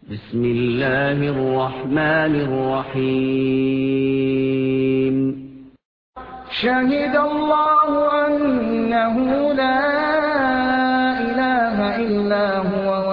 بسم الله الرحمن الرحيم. شهد الله أنه لا إله إلا هو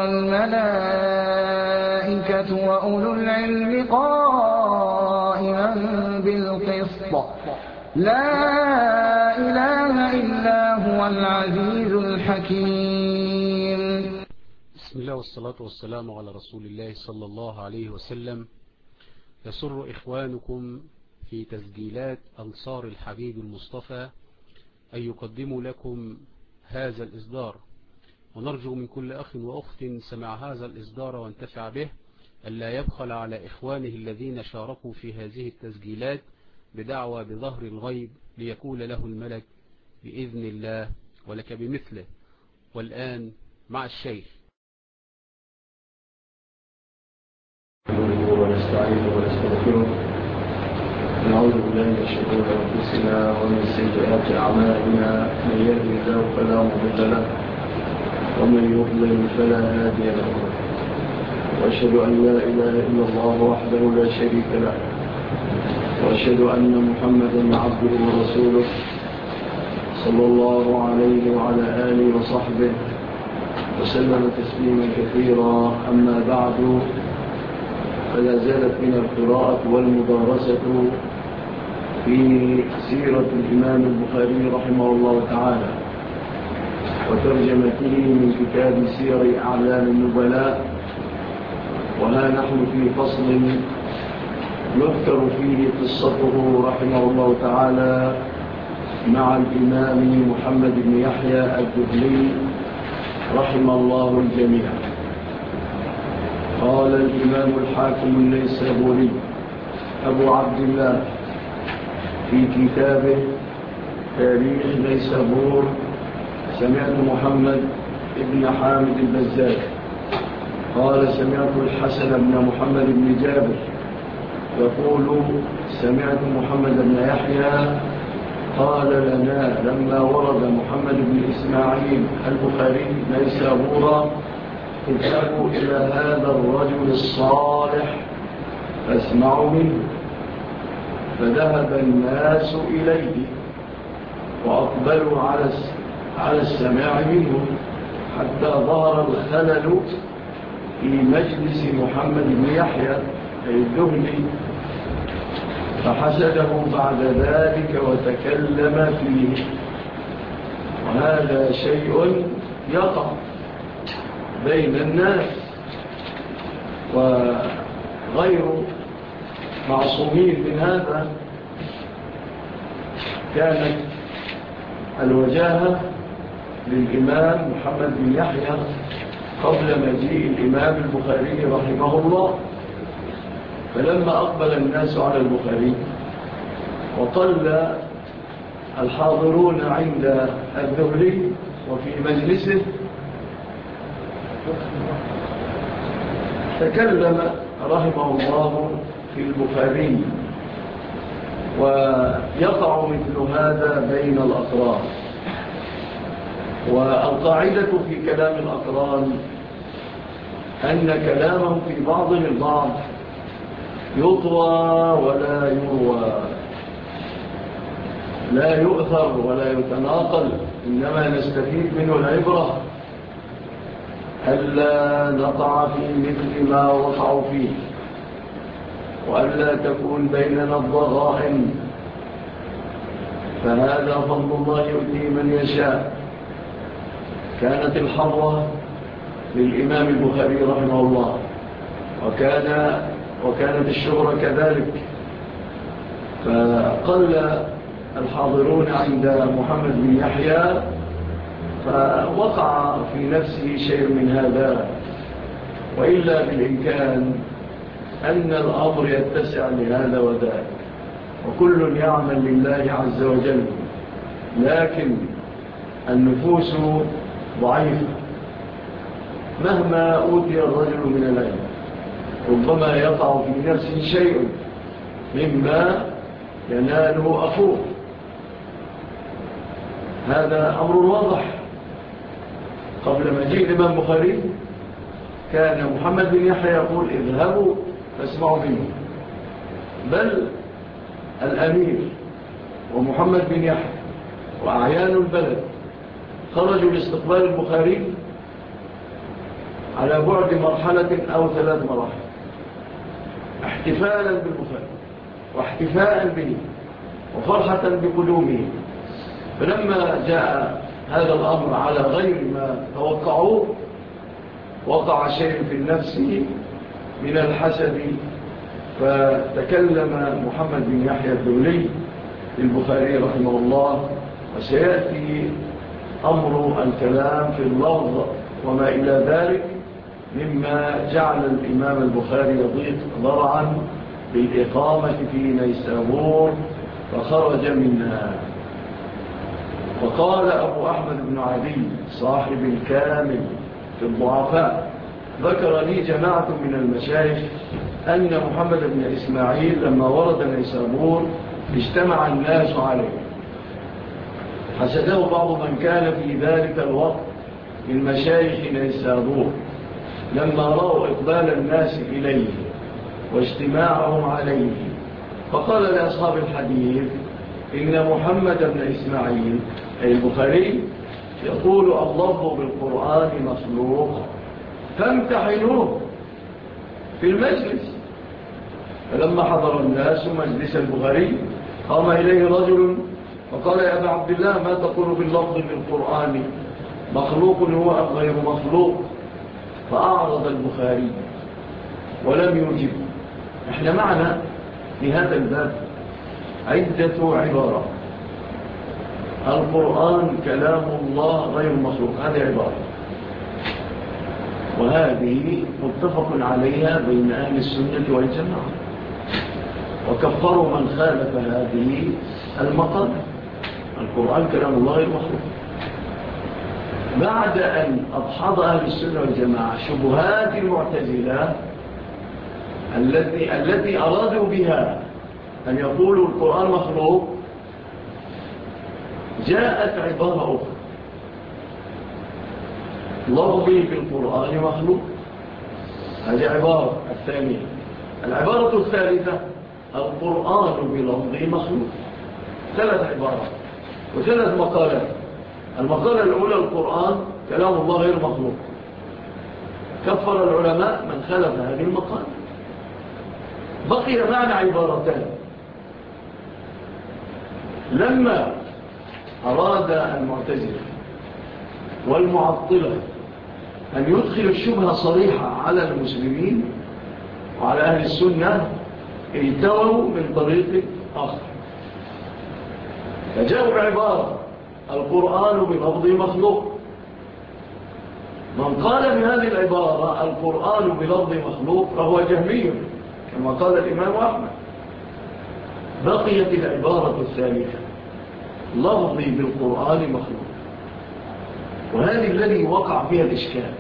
والملائكة وأولو العلم قائما بالقسط لا إله إلا هو العزيز الحكيم. بسم الله والصلاة والسلام على رسول الله صلى الله عليه وسلم. يسر إخوانكم في تسجيلات أنصار الحبيب المصطفى أن يقدموا لكم هذا الإصدار، ونرجو من كل أخ وأخت سمع هذا الإصدار وانتفع به ألا يبخل على إخوانه الذين شاركوا في هذه التسجيلات بدعوى بظهر الغيب ليكون له الملك بإذن الله ولك بمثله. والآن مع الشيخ. ونستعينه ونستغفره ونعوذ بالله من شرور انفسنا ومن سيئات اعمالنا، من يهده الله فلا مضل له ومن يضلل فلا هادي له، واشهد ان لا اله الا الله وحده لا شريك له، واشهد ان محمدا عبده ورسوله صلى الله عليه وعلى اله وصحبه وسلم تسليما كثيرا. اما بعد، فلا زالت من القراءة والمدارسة في سيرة الإمام البخاري رحمه الله تعالى وترجمته من كتاب سير أعلام النبلاء، وها نحن في فصل يذكر فيه قصته رحمه الله تعالى مع الإمام محمد بن يحيى الدهلي رحم الله الجميع. قال الإمام الحاكم النيسابوري أبو عبد الله في كتابه تاريخ نيسابور: سمعت محمد بن حامد البزاز قال سمعت الحسن بن محمد بن جابر يقول سمعت محمد بن يحيى قال لنا لما ورد محمد بن إسماعيل البخاري نيسابورا: اذهبوا إلى هذا الرجل الصالح فاسمعوا منه. فذهب الناس إليه وأقبلوا على السماع منه حتى ظهر الخلل في مجلس محمد بن يحيى الدهلي، فحسده بعد ذلك وتكلم فيه. وهذا شيء يقع بين الناس وغير معصومين من هذا. كانت الوجاهة للإمام محمد بن يحيى قبل مجيء الإمام البخاري رحمه الله، فلما أقبل الناس على البخاري وقل الحاضرون عند الدهلي وفي مجلسه، تكلم رحمه الله في البخاري. ويقع مثل هذا بين الأقران، والقاعدة في كلام الأقران أن كلامهم في بعضهم البعض يطوى ولا يروى، لا يؤثر ولا يتناقل، إنما نستفيد منه العبرة ألا نقع في مثل ما وقعوا فيه، وألا تكون بيننا الضغائن، فهذا فضل الله يؤتيه من يشاء. كانت الحظة للإمام البخاري رحمه الله، وكانت الشهرة كذلك، فقل الحاضرون عند محمد بن يحيى، فوقع في نفسه شيء من هذا. وإلا بالإمكان أن الأمر يتسع لهذا وذاك، وكل يعمل لله عز وجل، لكن النفوس ضعيفة. مهما أوتي الرجل من العلم ربما يقع في نفسه شيء مما يناله أخوه. هذا أمر واضح. قبل مجيء الإمام البخاري كان محمد بن يحيى يقول اذهبوا فاسمعوا مني، بل الأمير ومحمد بن يحيى وأعيان البلد خرجوا لاستقبال البخاري على بعد مرحلة أو 3 مراحل، احتفالا بالبخاري واحتفاء به وفرحة بقدومه. فلما جاء هذا الأمر على غير ما توقعوه وقع شيء في النفس من الحسد، فتكلم محمد بن يحيى الدولي البخاري رحمه الله، وسيأتي أمر الكلام في اللفظ وما إلى ذلك مما جعل الإمام البخاري يضيق ضرعا بالإقامة في نيسابور فخرج منها. وقال أبو أحمد بن عدي صاحب الكامل في الضعفاء ذكر لي جماعة من المشايخ أن محمد بن إسماعيل لما ورد نيسابور اجتمع الناس عليه، حسده بعض من كان في ذلك الوقت من مشايخ نيسابور لما رأوا إقبال الناس إليه واجتماعهم عليه، فقال لأصحاب الحديث إن محمد بن إسماعيل أي البخاري يقول اللفظ بالقرآن مخلوق فامتحنوه في المجلس. فلما حضر الناس مجلس البخاري قام إليه رجل فقال يا أبا عبد الله ما تقول باللفظ بالقرآن مخلوق هو أم غير مخلوق؟ فأعرض البخاري ولم يجب. احنا معنا في هذا الباب عدة عبارات. القرآن كلام الله غير مخلوق، هذه عبارة، وهذه متفق عليها بين أهل السنة والجماعة، وكفروا من خالف هذه المقالة. القرآن كلام الله غير مخلوق. بعد أن أضحض أهل السنة والجماعة شبهات المعتزلة التي أرادوا بها أن يقولوا القرآن مخلوق، جاءت عبارة أخرى لفظي بالقرآن مخلوق، هذه عبارة الثانية. العبارة الثالثة القرآن بلفظه مخلوق. 3 عبارات و3 مقالات. المقالة الأولى القرآن كلام الله غير مخلوق، كفر العلماء من خلف هذه المقالة. بقي معنا عبارتان. لما أراد المعتزلة والمعطلة أن يدخل الشبهة صريحة على المسلمين وعلى أهل السنة التووا من طريق آخر، فجاءوا بعبارة القرآن بلفظه مخلوق. من قال بهذه العبارة القرآن بلفظه مخلوق فهو جهمي كما قال الإمام أحمد. بقيت العبارة الثالثة لفظي بالقرآن مخلوق، وهذه الذي وقع فيها الإشكال،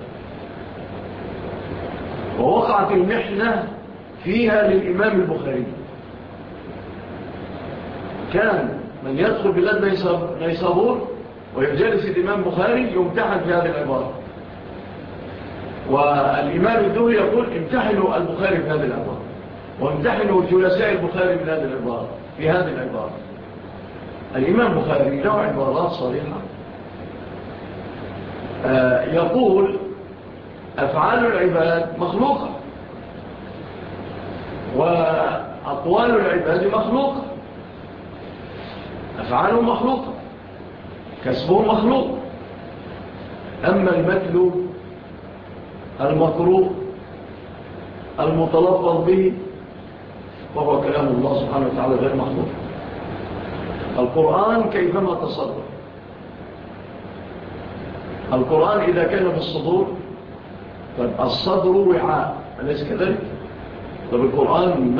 ووقعت المحنة فيها للإمام البخاري. كان من يدخل بلاد نيسابور ويجلس الإمام البخاري يمتحن في هذه العبارة، والإمام الدوري يقول امتحنوا البخاري في هذه العبارة، وامتحنوا جلساء البخاري من هذه العبارة في هذه العبارة. الإمام البخاري له عبارات صريحة، يقول أفعال العباد مخلوقة وأقوال العباد مخلوقة. أفعالهم مخلوقة، كسبهم مخلوق، أما المتلو المقروء المتلفظ به فهو كلام الله سبحانه وتعالى غير مخلوق. القرآن كيفما تصرف، القرآن إذا كان في الصدور فالصدر وعاء، أليس كذلك؟ طب القرآن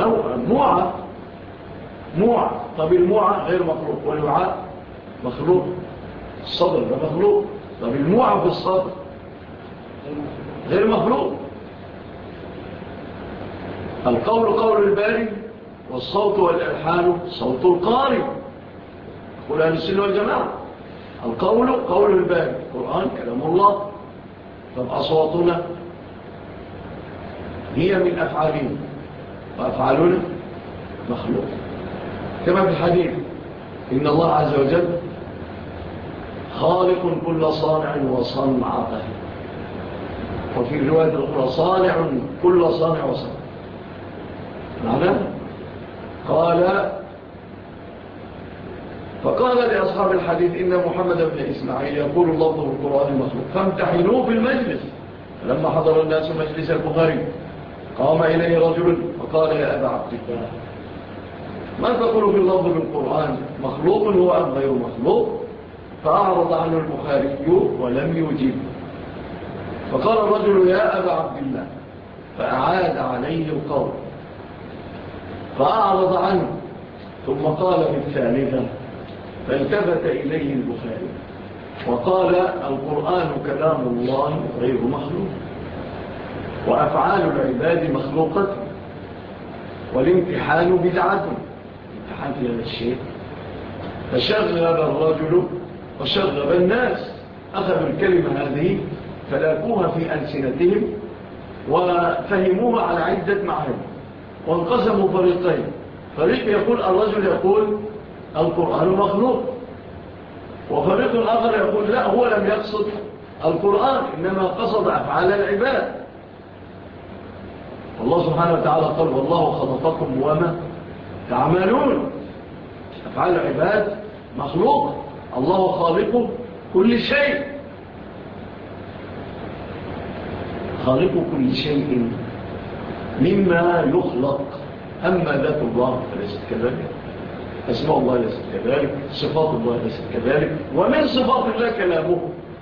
موعى، طب الموعى غير مخلوق والوعاء مخلوق، الصدر ده مخلوق، طب الموعى في الصدر غير مخلوق. القول قول الباري والصوت والإلحان صوت القارئ، قول أهل السنة والجماعة. القول قول الباري، القرآن كلام الله، طب أصواتنا هي من أفعالهم وأفعالنا مخلوق. كما في الحديث إن الله عز وجل خالق كل صانع وصنعته، وفي الرواية الأخرى صانع كل صانع وصنع. معنى فقال لأصحاب الحديث إن محمد بن إسماعيل يقول الله في القرآن المخلوق فامتحنوه في المجلس. لما حضر الناس مجلس البخاري قام إليه رجل فقال يا أبا عبد الله ما تقول في اللفظ بالقرآن مخلوق هو أم غير مخلوق؟ فأعرض عنه البخاري ولم يجيب. فقال الرجل يا أبا عبد الله فأعاد عليه القول فأعرض عنه ثم قال في الثالثة فالتفت إليه البخاري وقال القرآن كلام الله غير مخلوق وأفعال العباد مخلوقة والامتحان بدعة. امتحان في هذا الشيء فشغب الرجل وشغب الناس، أخذوا الكلمة هذه فلاكوها في ألسنتهم وفهموها على عدة معاني وانقسموا فريقين. فريق يقول الرجل يقول القرآن مخلوق، وفريق آخر يقول لا هو لم يقصد القرآن إنما قصد أفعال العباد. الله سبحانه وتعالى قال والله خلقكم وما تعملون. أفعال العباد مخلوق، الله خالق كل شيء، خالق كل شيء مما يخلق. أما ذات الله فليست كذلك، أسماء الله ليست كذلك، صفات الله ليست كذلك، ومن صفات الله كلامه.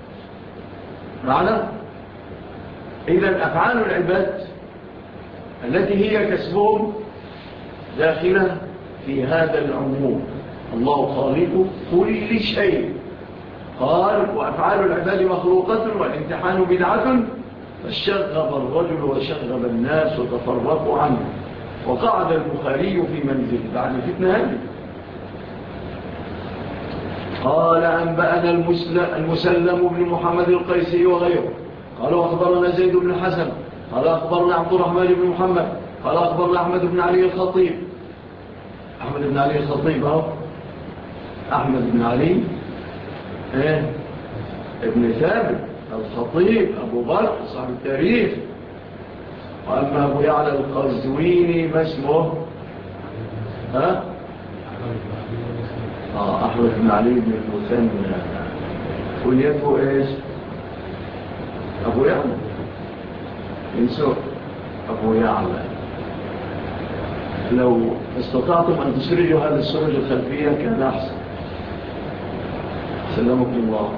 معنى إذن أفعال العباد التي هي كسبهم داخلة في هذا العموم. الله خالق كل شيء. قال وأفعال العباد مخلوقة والامتحان بدعة فشغب الرجل وشغب الناس وتفرقوا عنه وقعد البخاري في منزل بعد فتنة هذه. قال أنبأنا المسلم بن محمد القيسي وغيره قالوا أخبرنا زيد بن الحسن قال أخبرنا عبد الرحمن بن محمد قال أخبرنا أحمد بن علي الخطيب. أحمد بن علي الخطيب أحمد بن علي ابن ثابت الخطيب أبو بكر صاحب التاريخ. وأما أبو يعلى القزويني ما اسمه أحمد بن علي بن المثنى كنيته إيش؟ أبو يعلى انسوا أبو يعلى. لو استطعتم أن تسرجوا هذه السرج الخلفية كان أحسن. سلمكم الله.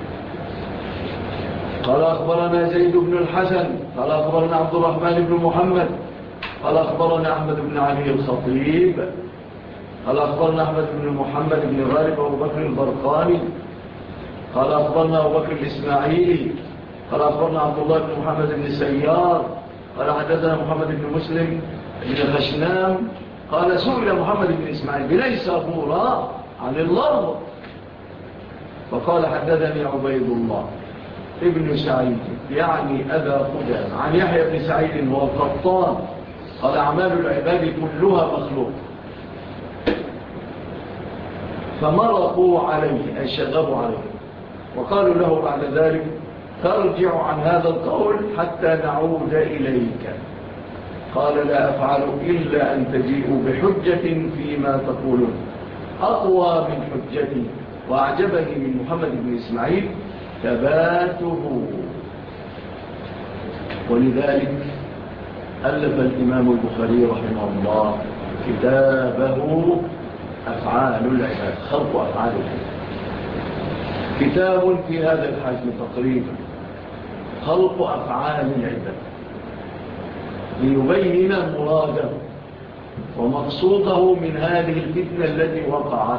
قال أخبرنا زيد بن الحسن قال أخبرنا عبد الرحمن بن محمد قال أخبرنا أحمد بن علي الخطيب قال أخبرنا أحمد بن محمد بن غالب أبو بكر البرقاني قال أخبرنا أبو بكر الإسماعيلي قال أخبرنا عبد الله بن محمد بن سيار قال حدثنا محمد بن مسلم بن خشنام قال سئل محمد بن إسماعيل بن سابورا عن اللفظ فقال حدثني عبيد الله ابن سعيد يعني أبا قدام عن يحيى بن سعيد هو القطان قال أعمال العباد كلها مخلوق فمرقوا عليه أي شغبوا عليه وقالوا له بعد ذلك ترجع عن هذا القول حتى نعود إليك. قال لا أفعل إلا أن تجيئوا بحجة فيما تقولون أقوى من حجتي. وأعجبني من محمد بن إسماعيل ثباته. ولذلك ألف الإمام البخاري رحمه الله كتابه أفعال العباد خلق أفعال العباد. كتاب في هذا الحجم تقريبا خلق أفعال العباد ليبين مراده ومقصوده من هذه الفتنة التي وقعت.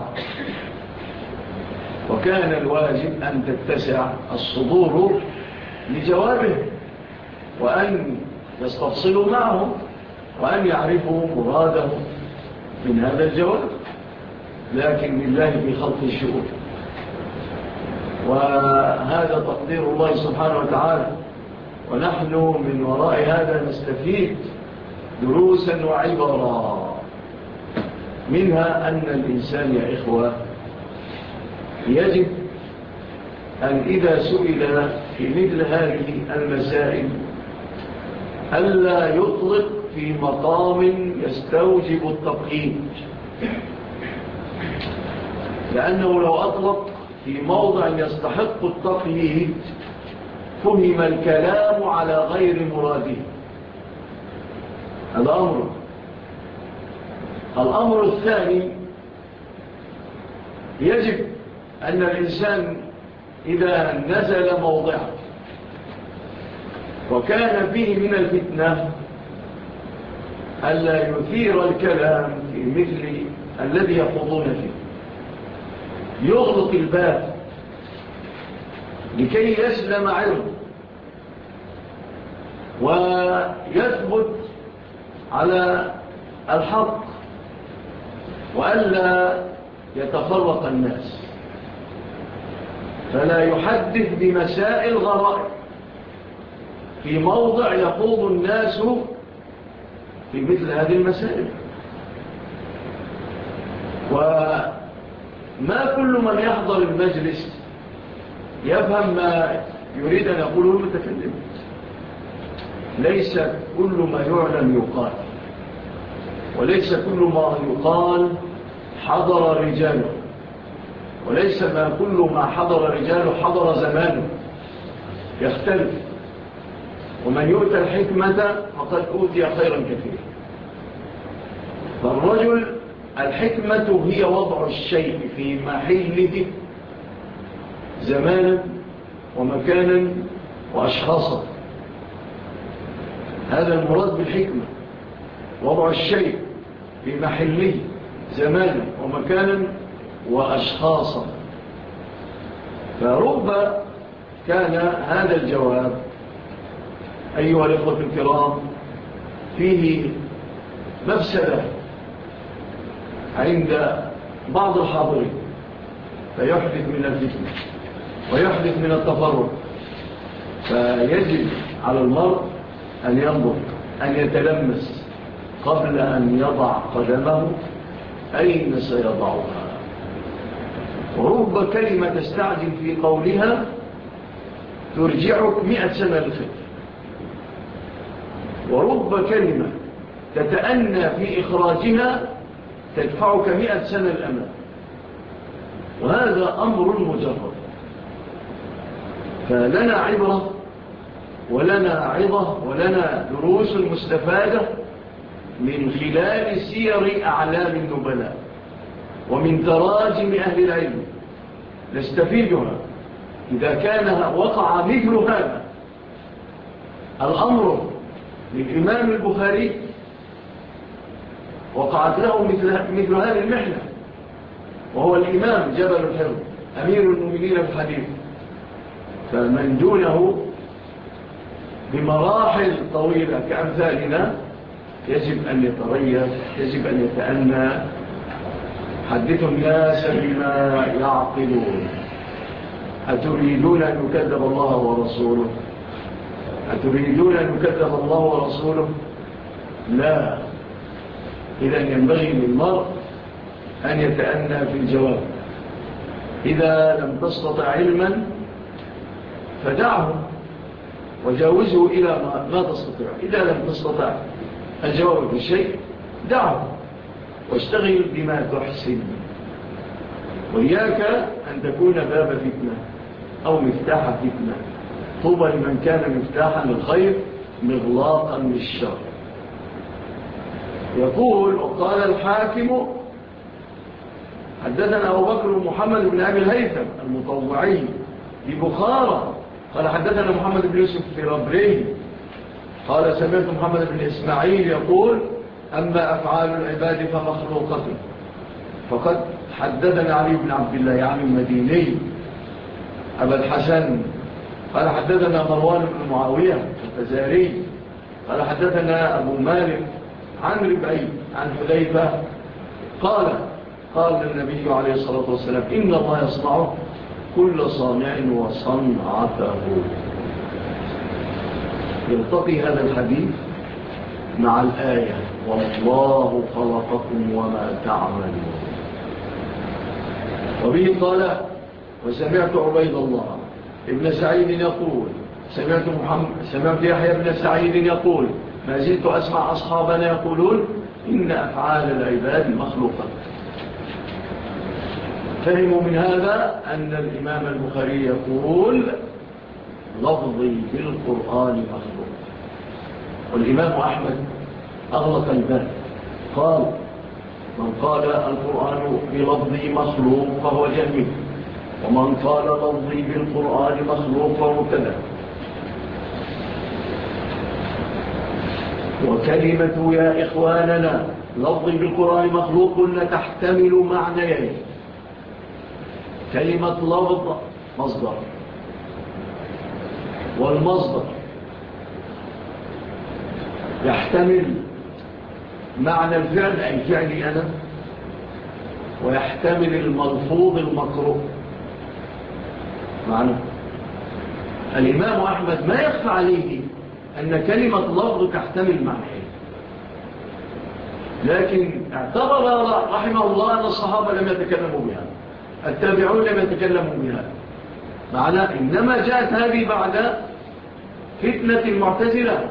وكان الواجب أن تتسع الصدور لجوابه وأن يستفصلوا معه وأن يعرفوا مراده من هذا الجواب. لكن لله في خلق الشؤون وهذا تقدير الله سبحانه وتعالى ونحن من وراء هذا نستفيد دروسا وعبرا، منها أن الإنسان يا إخوة يجب أن إذا سئل في مثل هذه المسائل ألا يطلق في مقام يستوجب التقييد، لأنه لو أطلق في موضع يستحق التقييد فهم الكلام على غير مراده. الأمر الثاني، يجب أن الإنسان إذا نزل موضعه وكان فيه من الفتنة ألا يثير الكلام في مثل الذي يخوضون فيه، يغلق الباب لكي يسلم عرضه ويثبت على الحق وألا يتفرق الناس، فلا يحدث بمسائل غرائب في موضع يخوض الناس في مثل هذه المسائل. وما كل من يحضر المجلس يفهم ما يريد أن يقوله المتكلم، ليس كل ما يعلم يقال، وليس كل ما يقال حضر رجاله، وليس ما كل ما حضر رجاله حضر زمانه، يختلف. ومن يؤتى الحكمة فقد أوتي خيرا كثيرا. فالرجل الحكمة هي وضع الشيء في محله زمانا ومكانا وأشخاصا، هذا المراد بالحكمة، وضع الشيء في محله زمانا ومكانا وأشخاصا. فرب كان هذا الجواب أيها الإخوة الكرام فيه مفسدة عند بعض الحاضرين، فيحدث من الفتنة ويحدث من التفرق. فيجب على المرء أن ينظر، أن يتلمس قبل أن يضع قدمه أين سيضعها. ورب كلمة تستعجل في قولها ترجعك 100 سنة للخلف، ورب كلمة تتأنى في إخراجها تدفعك 100 سنة للأمام. وهذا أمر مجرد. فلنا عبرة ولنا عظة ولنا دروس مستفادة من خلال سير أعلام النبلاء ومن تراجم أهل العلم، نستفيدها إذا كان وقع مثل هذا الأمر للإمام البخاري، وقعت له مثل هذه المحنة، وهو الإمام جبل الحرب أمير المؤمنين في الحديث، فمن دونه بمراحل طويلة كأمثالنا يجب أن يتريث، يجب أن يتأنى. حدثوا الناس بما يعقلون. أتريدون أن يكذب الله ورسوله؟ أتريدون أن يكذب الله ورسوله؟ لا. إذن ينبغي للمرء أن يتأنى في الجواب. إذا لم تستطع علما فدعه وجاوزه إلى ما تستطيع. إذا لم تستطع الجواب في شيء دعه واشتغل بما تحسن. وإياك أن تكون باب فتنة أو مفتاح فتنة. طوبى لمن كان مفتاحا للخير مغلاقا للشر. يقول وقال الحاكم حدثنا أبو بكر محمد بن أبي الهيثم المطوعي ببخارى قال حدثنا محمد بن يوسف في ربري قال سمعت محمد بن إسماعيل يقول أما أفعال العباد فمخلوقة. فقد حدثنا علي بن عبد الله يعني المديني أبا الحسن قال حدثنا مروان بن معاوية الفزاري قال حدثنا أبو مالك عن ربعي عن حذيفة قال النبي عليه الصلاة والسلام إن الله يصنع كل صانع وصنعته. يلتقي هذا الحديث مع الآية والله خلقكم وما تعملون. وبه قال وسمعت عبيد الله ابن سعيد يقول سمعت يحيى بن سعيد يقول ما زلت أسمع أصحابنا يقولون إن أفعال العباد مخلوقة. فهموا من هذا أن الإمام البخاري يقول لفظي بالقرآن مخلوق. والإمام أحمد أغلق الباب قال من قال القرآن بلفظي مخلوق فهو جهمي، ومن قال لفظي بالقرآن مخلوق فهو كذا. وكلمة يا إخواننا لفظي بالقرآن مخلوق قلنا تحتمل معنيين. كلمة لفظ مصدر، والمصدر يحتمل معنى الفعل أي فعلي أنا، ويحتمل الملفوظ المكروه. معنى الإمام أحمد ما يخفى عليه أن كلمة لفظ تحتمل معنيين، لكن اعتبر رحمه الله أن الصحابة لم يتكلموا بها، التابعون لم يتكلموا بها. معنى إنما جاءت هذه بعد فتنة المعتزلة،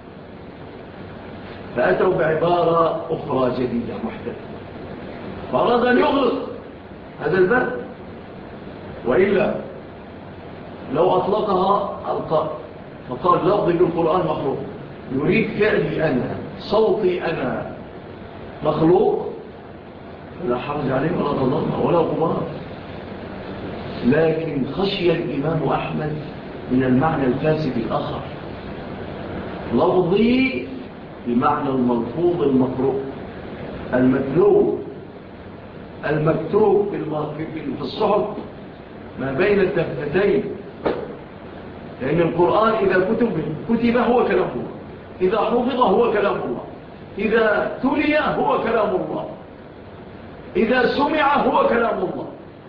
فأتوا بعبارة أخرى جديدة محدثة، فأراد أن يغلق هذا الباب. وإلا لو أطلقها القائل فقال لفظي بالقرآن مخلوق، يريد فعلي أنا، صوتي أنا مخلوق، لا حرج عليه ولا ضلال ولا غبار. لكن خشي الإمام أحمد من المعنى الفاسد الآخر، لفظي بمعنى الملفوظ المقروء المتلو المكتوب في الصحف ما بين الدفتين، لأن القرآن إذا كتب هو كلام الله، إذا حفظ هو كلام الله، إذا تلي هو كلام الله، إذا سمع هو كلام الله.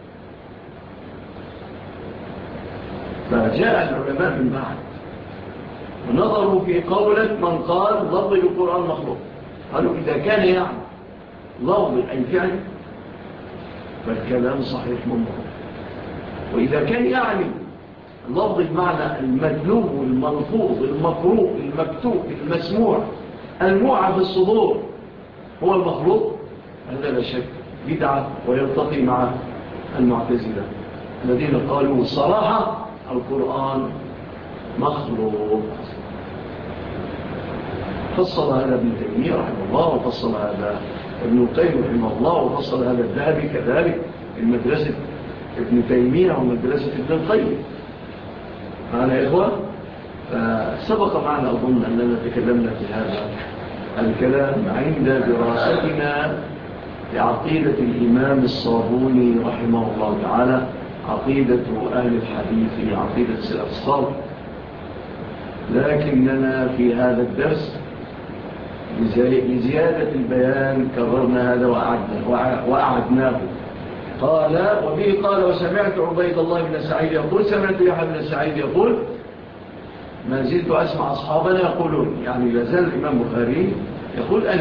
فجاء العلماء من بعد ونظروا في قولة من قال لفظ القرآن مخلوق، قالوا إذا كان يعني لفظ أي فعل فالكلام صحيح منظر، وإذا كان يعني لفظ بمعنى المدلوب الملفوظ المقروء المكتوب المسموع الموعى في الصدور هو المخلوق، هذا لا شك بدعة ويلتقي مع المعتزلة الذين قالوا الصراحة القرآن مخلوق. فصل هذا ابن تيمية رحمه الله، وفصل هذا ابن القيم رحمه الله، وفصل هذا الذهبي كذلك المدرسة ابن تيمية ومدرسة ابن القيم. معنا يا إخوة، سبق معنا أظن أننا تكلمنا في هذا الكلام عند دراستنا لعقيدة الإمام الصابوني رحمه الله تعالى، عقيدة أهل الحديث، عقيدة السلف الصالح. لكننا في هذا الدرس لزيادة البيان كررنا هذا وأعدناه. قال وبه قال وسمعت عبيد الله بن سعيد يقول سمعت يحيى بن سعيد يقول ما زلت أسمع أصحابنا يقولون، يعني لازال الإمام البخاري يقول أنا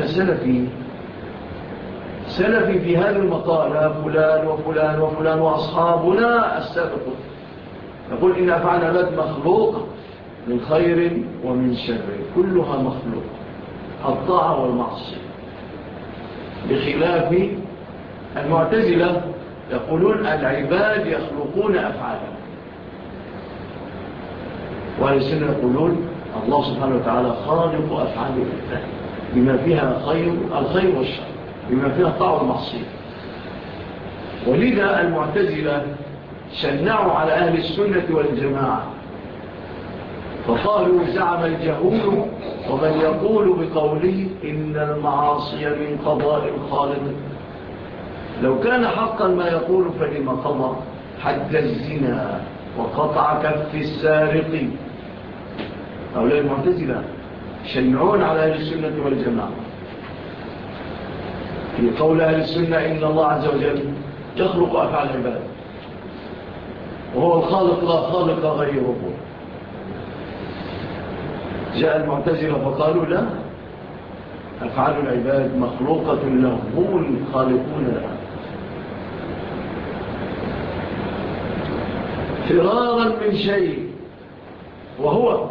سلفي في هذا المقال فلان وفلان وفلان وأصحابنا السابقون، يقول إن أفعال العباد مخلوقة من خير ومن شر، كلها مخلوق، الطاعة والمعصية، بخلاف المعتزلة يقولون العباد يخلقون أفعالهم، وأهل السنة يقولون الله سبحانه وتعالى خالق أفعال العباد بما فيها الخير والشر، بما فيها الطاعة والمعصية. ولذا المعتزلة شنعوا على أهل السنة والجماعة فقالوا زعم الجهول ومن يقول بقوله إن المعاصي من قضاء الخالق، لو كان حقا ما يقول فلما قضى حد الزنا وقطع كف السارق. هؤلاء المعتزلة شنعون على أهل السنة والجماعة في قول أهل السنة إن الله عز وجل يخلق أفعال العباد وهو الخالق لا خالق غيره. جاء المعتزلة فقالوا لا، أفعال العباد مخلوقة لهم، هم الخالقون لها. فرارا من شيء، وهو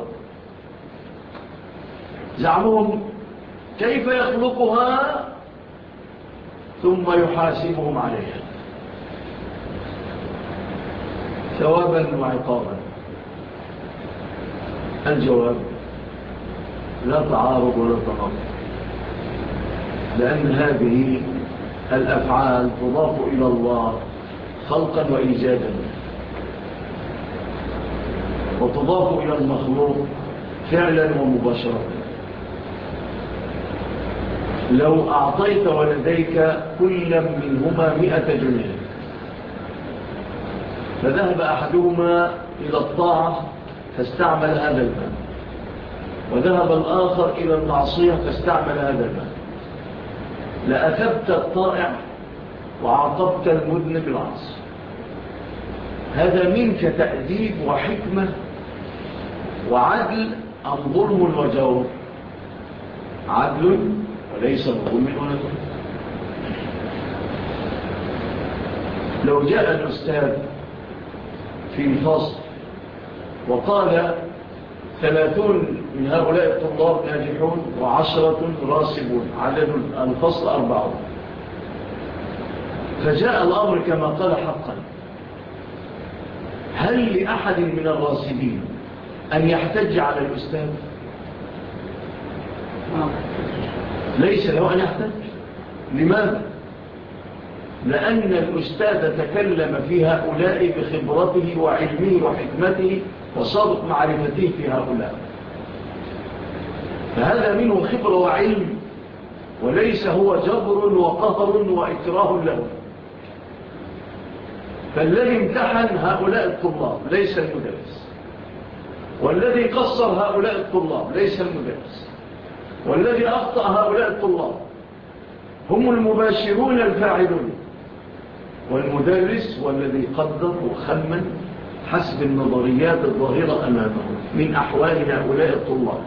زعمهم كيف يخلقها ثم يحاسبهم عليها ثوابا وعقابا. الجواب لا تعارض ولا تناقض، لأن هذه الأفعال تضاف إلى الله خلقا وإيجادا، وتضاف إلى المخلوق فعلا ومباشرة. لو أعطيت ولديك كل منهما 100 جنيه فذهب أحدهما إلى الطاعة فاستعمل هذا المال، وذهب الآخر إلى المعصية فاستعمل هذا المال، لأثبت الطائع وعاقبت المذنب العاصي. هذا منك تأديب وحكمة وعدل أم ظلم وجور؟ عدل وليس ظلم ولا جور. لو جاء الأستاذ في الفصل وقال 30 من هؤلاء الطلاب ناجحون و10 راسبون، عدد الفصل 40، فجاء الأمر كما قال حقا، هل لأحد من الراسبين أن يحتج على الأستاذ؟ ليس له أن يحتج. لماذا؟ لأن الأستاذ تكلم في هؤلاء بخبرته وعلمه وحكمته وسابق معرفته في هؤلاء، فهذا منه خبرة وعلم، وليس هو جبر وقهر وإكراه له. فالذي امتحن هؤلاء الطلاب ليس المدرس، والذي قصر هؤلاء الطلاب ليس المدرس، والذي أخطأ هؤلاء الطلاب هم المباشرون الفاعلون، والمدرس والذي قدر وخمن حسب النظريات الظاهرة أمامه من أحوال هؤلاء الطلاب.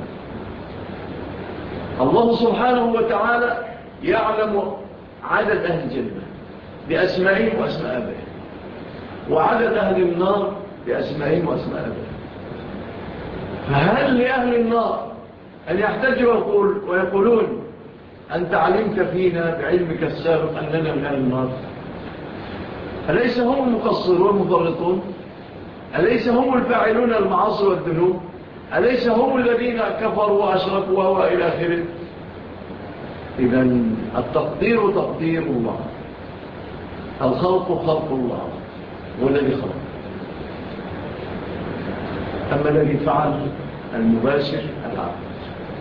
الله سبحانه وتعالى يعلم عدد أهل الجنة بأسمائهم وأسماء آبائهم، وعدد أهل النار بأسمائهم وأسماء آبائهم. فهل لأهل النار أن يحتجوا ويقولون أنت علمت فينا بعلمك السابق أننا من أهل النار؟ أليس هم المقصرون المفرطون؟ أليس هم الفاعلون المعاصي والذنوب؟ أليس هم الذين كفروا وأشركوا وإلى آخره؟ إذن التقدير تقدير الله، الخلق خلق الله والذي خلق. أما الذي فعل المباشر العبد.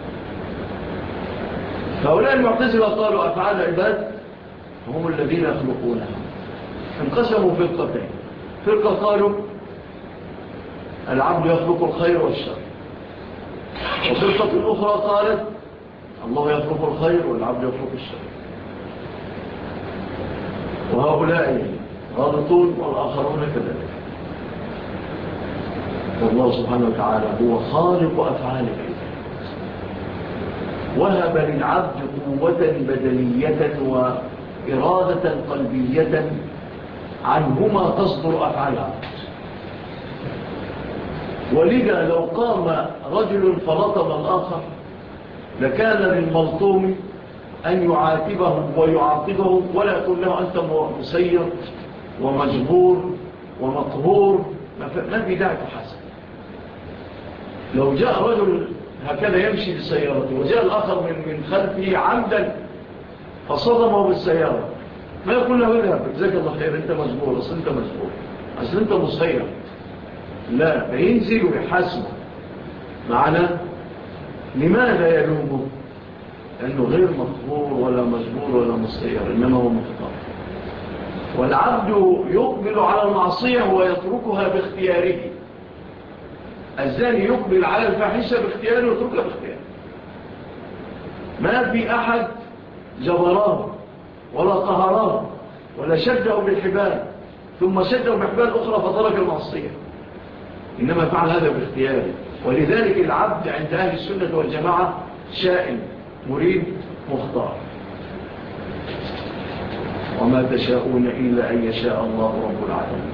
فهؤلاء المعتزلة قالوا أفعال العباد هم الذين يخلقونها، انقسموا فرقتين. فرقة قالوا العبد يخلق الخير والشر، وفرقة أخرى قالت الله يخلق الخير والعبد يخلق الشر. وهؤلاء غلطون والآخرون كذلك. والله سبحانه وتعالى هو خالق أفعال العباد، وهب للعبد قوة بدنية وإرادة قلبية عنهما تصدر أفعال العبد. ولذا لو قام رجل فلطم الآخر لكان للملطوم أن يعاتبه ويعاقبه ولا يقول له أنت مسير ومجبور ومقهور، ما في داعي تحاسب. لو جاء رجل هكذا يمشي بسيارته وجاء الآخر من خلفه عمدا فصدمه بالسيارة، ما يقول له اذهب جزاك الله خير أنت مجبور، أصل أنت مجبور، أصل أنت مسير. لا، بينزل ويحاسبه. معنا لماذا يلومه؟ لأنه غير مقهور ولا مجبور ولا مسير، إنما هو مختار. والعبد يقبل على المعصية ويتركها باختياره. الزاني يقبل على الفاحشة باختياره ويتركها باختياره. ما في أحد جبراه ولا قهراه ولا شده بالحبال ثم شده بحبال أخرى فترك المعصية، إنما فعل هذا باختياره. ولذلك العبد عند أهل السنة والجماعة شائن مريد مختار. وما تشاءون إلا أن يشاء الله رب العالمين.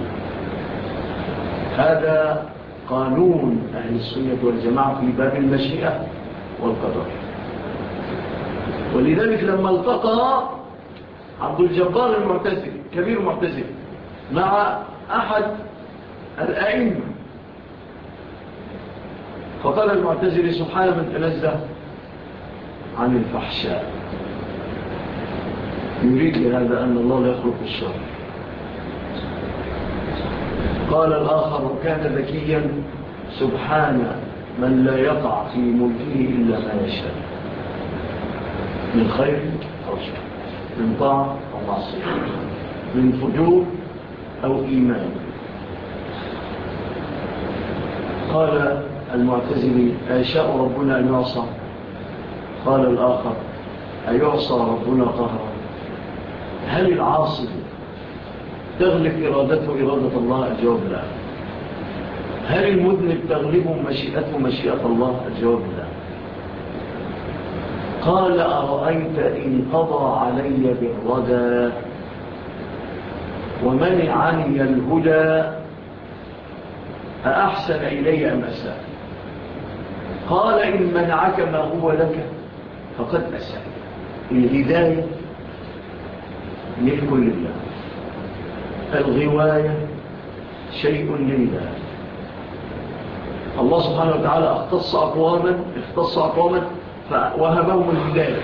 هذا قانون أهل السنة والجماعة في باب المشيئة والقدر. ولذلك لما التقى عبد الجبار المعتزلي كبير المعتزلي مع أحد الأئمة، فقال المعتزلي سبحان من تنزه عن الفحشاء، يريد لهذا أن الله لا يخلق الشر. قال الآخر وكان ذكيا سبحان من لا يقع في ملكه إلا ما يشاء من خير أو شر، من طاعة أو معصية، من فجور أو إيمان. قال المعتزلي أيشاء ربنا أن يعصى؟ قال الآخر أيعصى ربنا قهرا؟ هل العاصي تغلب إرادته إرادة الله؟ الجواب لا. هل المذنب تغلب مشيئته مشيئة الله؟ الجواب لا. قال أرأيت إن قضى علي بالردى ومنعني الهدى أأحسن إلي أم أساء؟ قال إن منعك ما هو لك فقد أساء. الهداية ملك لله، الغواية شيء لله. الله سبحانه وتعالى اختص أقواما وهبهم الهداية،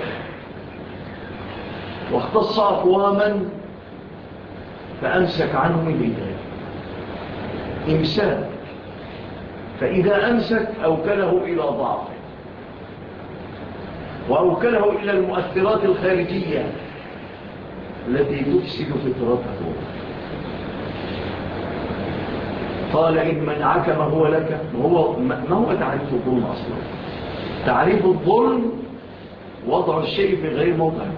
واختص أقواما فأمسك عنهم الهداية إمساك. فإذا أمسك أوكله إلى ضعف، وأوكله إلى المؤثرات الخارجية التي تفسد فطرته. قال إن منعك ما هو لك، ما هو تعريف الظلم أصلا؟ تعريف الظلم وضع الشيء في غير موضعه.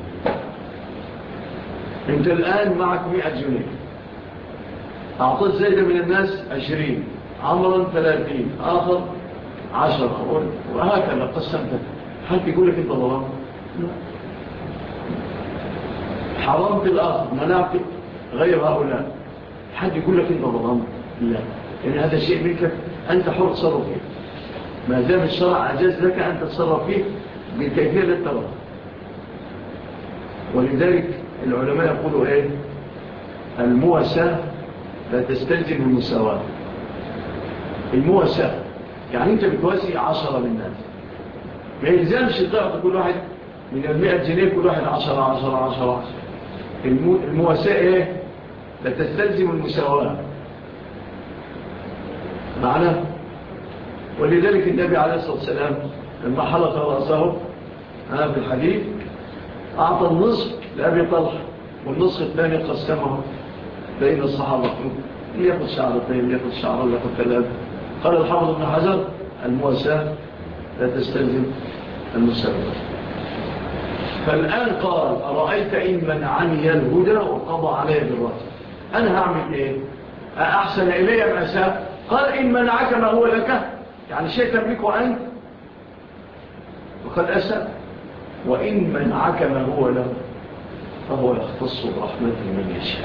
انت الآن معك 100 جنيه، أعطيت زيدا من الناس 20، عمرا 30، آخر 10، وهكذا قسمت. حد يقول لك انت ظلام؟ لا. حرمت الآخر، منعت غير هؤلاء، حد يقول لك انت ظلام؟ لا. يعني هذا الشيء منك، أنت حر تصرف فيه، ما دام الشرع أجاز لك أن تتصرف فيه بالكيفية للتبرع. ولذلك العلماء يقولوا إيه؟ المواساة لا تستلزم المساواة. المواساة يعني أنت بتواسي 10 من الناس، ما يلزمش تعطي كل واحد من 100 جنيه كل واحد 10 10 10 10. المواساة إيه؟ لا تستلزم المساواة معناه. ولذلك النبي عليه الصلاة والسلام لما حلق رأسه في الحديث أعطى النصف لأبي طلحة، والنصف الثاني قسمه بين الصحابة، يأخذ شعرتين، يأخذ شعر، يأخذ 3. قال الحافظ ابن حجر المواساة لا تستلزم المساواة. فالآن قال أرأيت إن منعني الهدى وقضى علي بالرد، أنا هعمل إيه؟ أحسن إلي ما أساء؟ قال إن منعك ما هو لك، يعني شيء تملكه أنت وقد أساء، وإن منعك ما هو له فهو يختص برحمته من يشاء.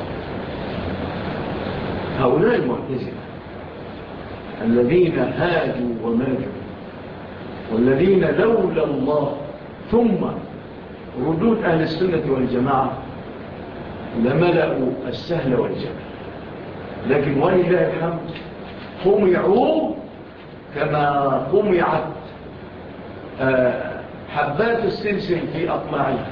هؤلاء المعتزلة الذين هاجوا وماجوا، والذين لولا الله ثم ردود أهل السنة والجماعة لملأوا السهل والجبل، لكن ولله الحمد قمعوا كما قمعت حبات السلسل في أطماعها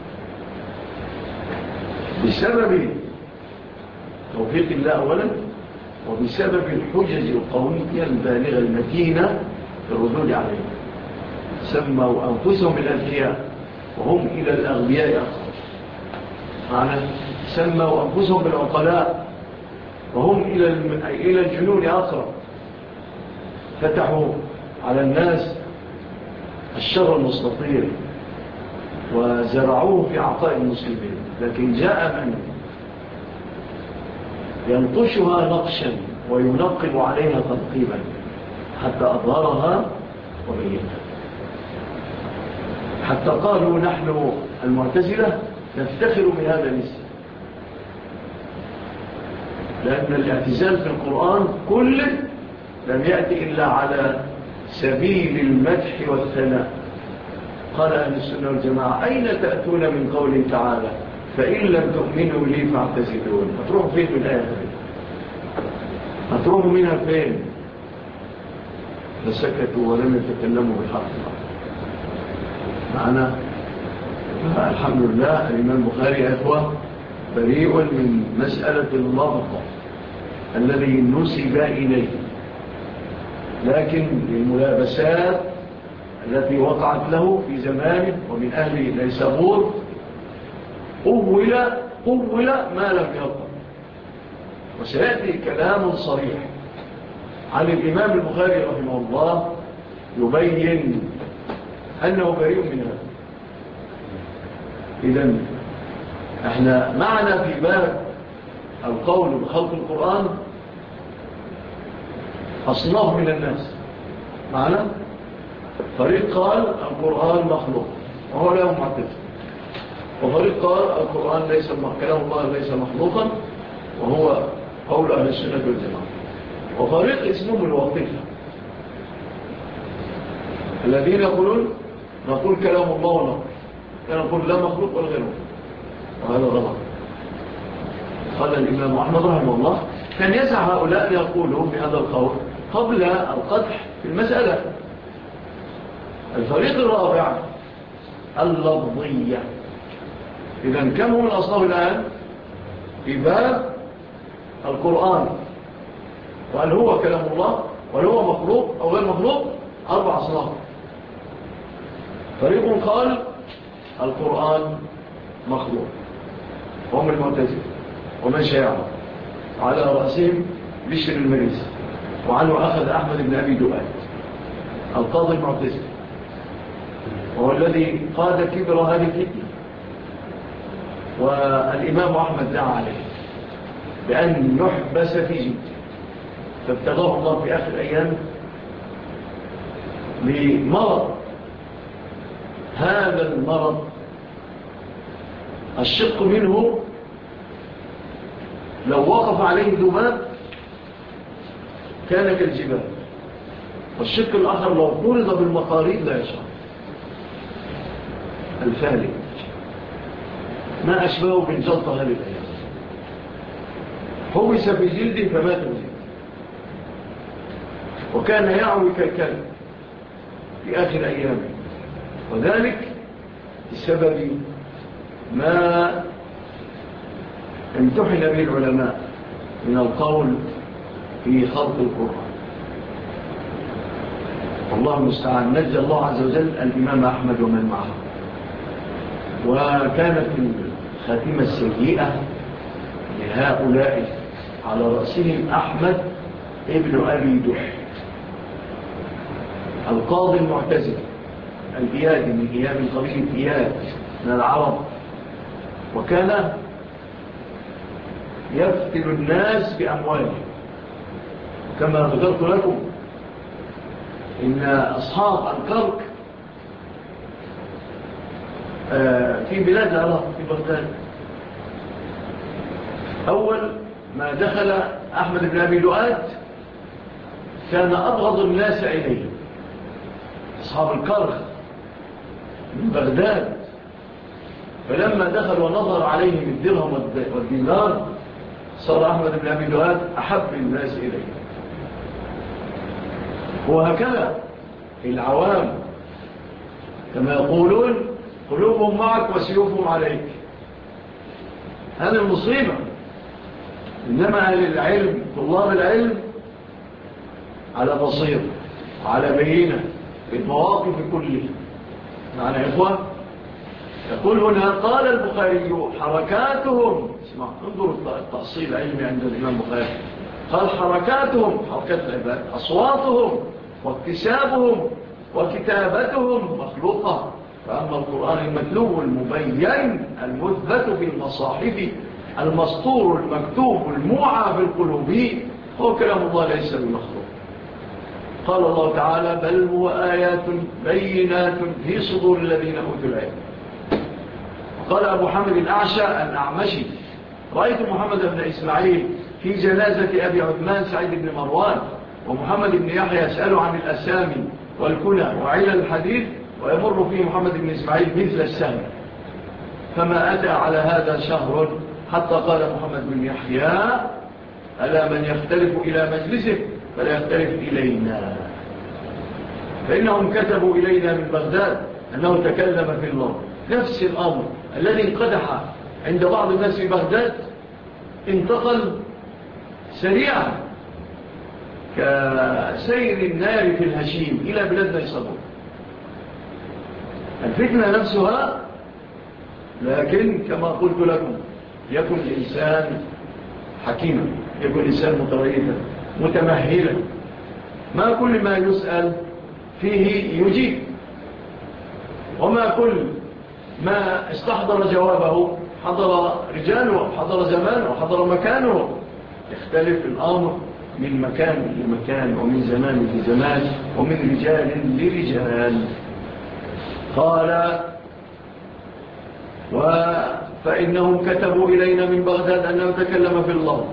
بسبب توفيق الله أولا، وبسبب الحجج القوية البالغة المتينة في الردود عليه. سموا أنفسهم الأذكياء وهم إلى الأغبياء أقرب، معنى سموا أنفسهم بالعقلاء وهم إلى الجنون أقرب. فتحوا على الناس الشر المستطير وزرعوه في عطاء المسلمين، لكن جاء من ينقشها نقشا وينقب عليها تنقيبا حتى أظهرها وبينها، حتى قالوا نحن المعتزلة نفتخر بهذا الاسم، لأن الاعتزال في القرآن كله لم يأتي إلا على سبيل المدح والثناء. قال أهل السنة والجماعة أين تأتون من قوله تعالى فإن لم تؤمنوا لي فاعتزلون؟ هتروحوا فين من الآية؟ هتروحوا منها فين؟ فسكتوا ولم يتكلموا بالحق معنا. الحمد لله الإمام البخاري أخوة بريء من مسألة اللفظ الذي نسب إليه، لكن للملابسات التي وقعت له في زمانه ومن أهل نيسابور قول ما لم يقل. وسيأتي كلام صريح عن الإمام البخاري رحمه الله يبين أنه بريء من هذا. إذن احنا معنا في باب القول بخلق القرآن أصناف من الناس. معنا فريق قال القرآن مخلوق وهو لا معتزل، وفريق قال القرآن ليس كلام الله ليس مخلوقا وهو قول أهل السنة والجماعة، وفريق اسمهم الواقفة الذين يقولون نقول كلام الله ونقول نقول لا مخلوق ولا غير مخلوق، وهذا غلط. قال الإمام أحمد رحمه الله كان يسعى هؤلاء أن يقولوا بهذا القول قبل القدح في المسألة. الفريق الرابع اللفظية. إذن كم هم الأصناف الآن في باب القرآن؟ وهل هو كلام الله وهل هو مخلوق أو غير مخلوق؟ 4 أصناف. فريق قال القرآن مخلوق هم المعتزلة ومن شاعه، على رأسهم بشر المريسي، وعنه أخذ أحمد بن أبي دؤاد القاضي المعتزلي، وهو الذي قاد كبر هذه الفتنة. والإمام أحمد دعا عليه بأن يحبس في جيد، فابتغاه الله في آخر أيام بمرض. هذا المرض الشق منه لو وقف عليه ذباب كان كالجبال، والشق الآخر لو طرد بالمقاريد لا يشعر. الفالي ما أشبهه بالجلطة هذه الأيام، حبس في جلده فمات بجلده، وكان يعوي كالكلب في آخر أيامه، وذلك بسبب ما امتحن به العلماء من القول في خلق القرآن. والله المستعان. نجى الله عز وجل الإمام أحمد ومن معه. وكانت الخاتمة السيئة لهؤلاء على رأسهم أحمد ابن أبي دح القاضي المعتزل الإيادي من إياب قبيل إياد من العرب، وكان يفتل الناس بأمواله. كما ذكرت لكم إن أصحاب الكرك في بلاد العراق في بغداد أول ما دخل أحمد بن أبي دؤاد كان أبغض الناس إليه أصحاب الكرك من بغداد، فلما دخل ونظر عليهم الدرهم والدينار صار أحمد بن أبي دؤاد أحب الناس إليه. وهكذا العوام كما يقولون قلوبهم معك وسيوفهم عليك، هذه المصيبة. إنما أهل العلم طلاب العلم على بصير وعلى بينة في المواقف كلها. معنى إخوة يقول هنا قال البخاري حركاتهم، اسمع انظروا التأصيل العلمي عند الإمام البخاري، قال حركاتهم حركات العباد أصواتهم واكتسابهم وكتابتهم مخلوقة، فأما القرآن المتلو المبين المثبت في المصاحف المسطور المكتوب الموعى في القلوب هو كلام الله ليس بمخلوق. قال الله تعالى بل هو آيات بينات في صدور الذين أوتوا العلم. قال أبو حامد الأعمشي رأيت محمد بن إسماعيل في جنازة أبي عثمان سعيد بن مروان ومحمد بن يحيى يسأل عن الأسامي والكنى وعلل الحديث ويمر فيه محمد بن إسماعيل مثل السهم، فما أتى على هذا شهر حتى قال محمد بن يحيى ألا من يختلف إلى مجلسه فلا يختلف إلينا، فإنهم كتبوا إلينا من بغداد أنه تكلم في الله. نفس الأمر الذي انقدح عند بعض الناس في بغداد انتقل سريعا كسير النار في الهشيم إلى بلاد نيسابور. الفتنة نفسها، لكن كما قلت لكم يكن الإنسان حكيما، يكن الإنسان متريثا متمهلا، ما كل ما يسأل فيه يجيب، وما كل ما استحضر جوابه حضر رجاله وحضر زمانه وحضر مكانه. يختلف الأمر من مكان لمكان ومن زمان لزمان ومن رجال لرجال. قال فإنهم كتبوا إلينا من بغداد أنه تكلم في الله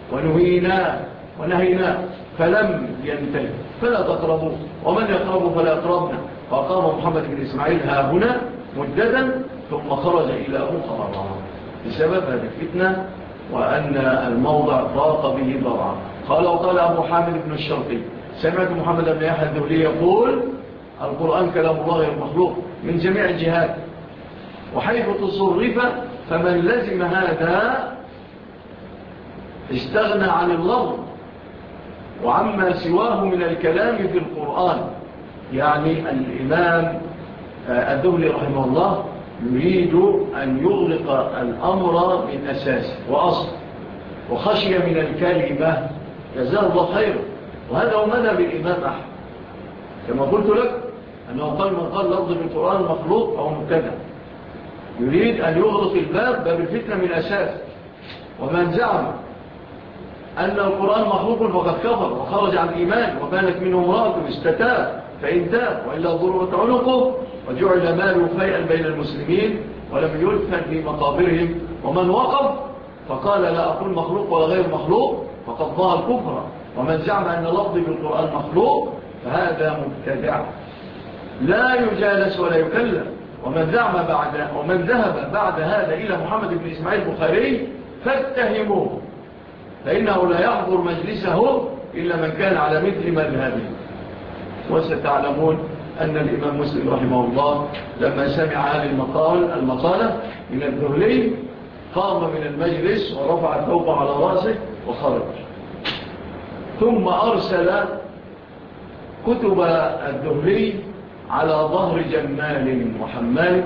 ونهينا فلم ينتهي فلا تقربوا ومن يقرب فلا يقربنا. فقام محمد بن إسماعيل ها هنا مددا ثم خرج إلى أخرى بسبب هذه الفتنة وأن الموضع ضاق به ضرعا. وقال أبو حامد بن الشرقي سمعت محمد بن يحيى الذهلي يقول القرآن كلام الله غير مخلوق من جميع الجهات، وحيث تصرف فمن لزم هذا استغنى عن اللفظ وعما سواه من الكلام في القرآن. يعني الإمام الذهلي رحمه الله يريد أن يغلق الأمر من أساس وأصل وخشية من الكلمة، جزاه الله خير. وهذا هو مذهب الإمام أحمد كما قلت لك أنه قال من قال لفظ بالقرآن مخلوق أو مبتدع، يريد أن يغلق باب الفتنة من أساس. ومن زعم أن القرآن مخلوق فقد كفر وخرج عن الإيمان وبانت منه امرأة استتاب فإن تاب وإلا ضرورة عنقه وجعل ماله فيئا بين المسلمين ولم يدفن في مقابرهم. ومن وقف فقال لا أقول مخلوق ولا غير مخلوق فقد ضاع الكفر. ومن زعم أن لفظ بالقرآن مخلوق فهذا مبتدع لا يجالس ولا يكلم. ومن ذهب بعد هذا إلى محمد بن إسماعيل البخاري فاتهموه، فإنه لا يحضر مجلسه إلا من كان على مثل مذهبه. وستعلمون أن الإمام مسلم رحمه الله لما سمع هذه المقالة من الذهلي قام من المجلس ورفع الثوب على رأسه وخرج، ثم أرسل كتب الذهلي على ظهر جمال وحمال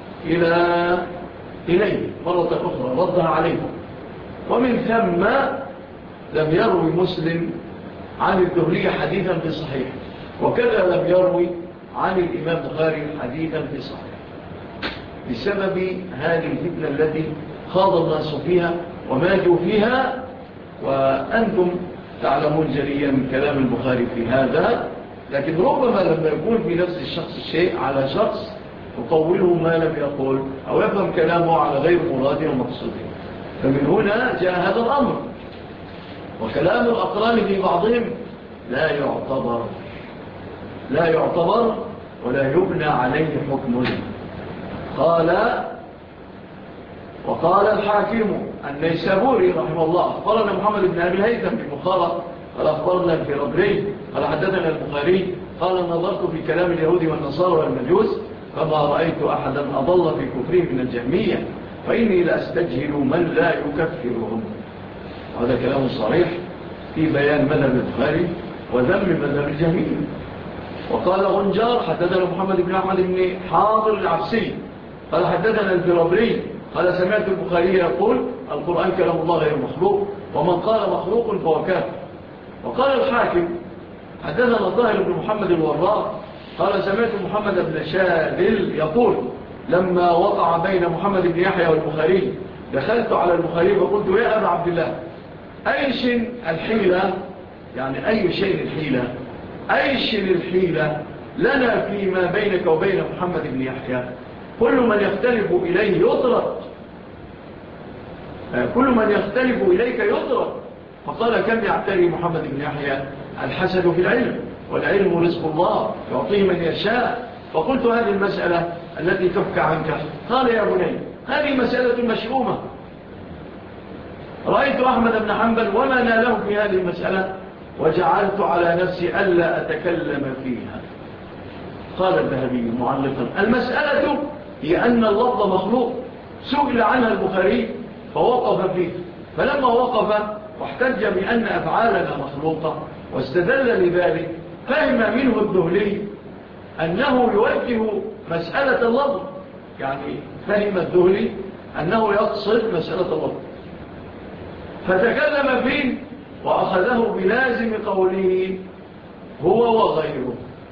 إليه مرة أخرى ردها عليه. ومن ثم لم يروي مسلم عن الذهلي حديثا في صحيح، وكذا لم يروي عن الإمام البخاري حديثا في صحيح بسبب هذه الفتنة التي خاض الناس فيها وماتوا فيها. وأنتم تعلمون جليا من كلام البخاري في هذا، لكن ربما لما يكون في نفس الشخص الشيء على شخص يطوله ما لم يقول أو يفهم كلامه على غير مراده ومقصوده، فمن هنا جاء هذا الأمر. وكلام الأقران في بعضهم لا يعتبر ولا يبنى عليه حكم. وقال الحاكم النيسابوري رحمه الله أخبرنا محمد بن أبي الهيثم بمخالط قال أخبرنا الفرابري قال حدثنا البخاري قال نظرت في كلام اليهود والنصارى والمجوس فما رأيت أحدا أضل في كفرهم من الجهمية فإني لأستجهل من لا يكفرهم. وهذا كلام صريح في بيان مذهب البخاري وذم مذهب الجهمية. وقال غنجار حدثنا محمد بن أحمد بن حاضر العبسي قال حدثنا الفرابري قال سمعت البخاري يقول القرآن كلام الله غير مخلوق ومن قال مخلوق فهو كافر. وقال الحاكم حدثنا الظاهر بن محمد الوراق قال سمعت محمد بن شاذل يقول لما وقع بين محمد بن يحيى والبخاري دخلت على البخاري فقلت يا أبا عبد الله أي شيء الحيلة، يعني أي شيء الحيلة؟ أيش الحيلة لنا فيما بينك وبين محمد بن يحيى؟ كل من يختلف إليه يطرد، كل من يختلف إليك يطرد. فقال كم يعتري محمد بن يحيى؟ الحسد في العلم، والعلم رزق الله يعطيه من يشاء. فقلت هذه المسألة التي تحكى عنك. قال يا بني هذه مسألة مشؤومة، رأيت أحمد بن حنبل وما ناله في هذه المسألة وجعلت على نفسي ألا أتكلم فيها. قال الذهبي معلقا المسألة هي أن اللفظ مخلوق، سئل عنها البخاري فوقف فيه، فلما وقف واحتج بأن أفعالنا مخلوقة واستدل لذلك فهم منه الذهلي أنه يوجه مسألة اللفظ، يعني فهم الذهلي أنه يقصد مسألة اللفظ، فتكلم فيه وأخذه بلازم قوله هو وغيره.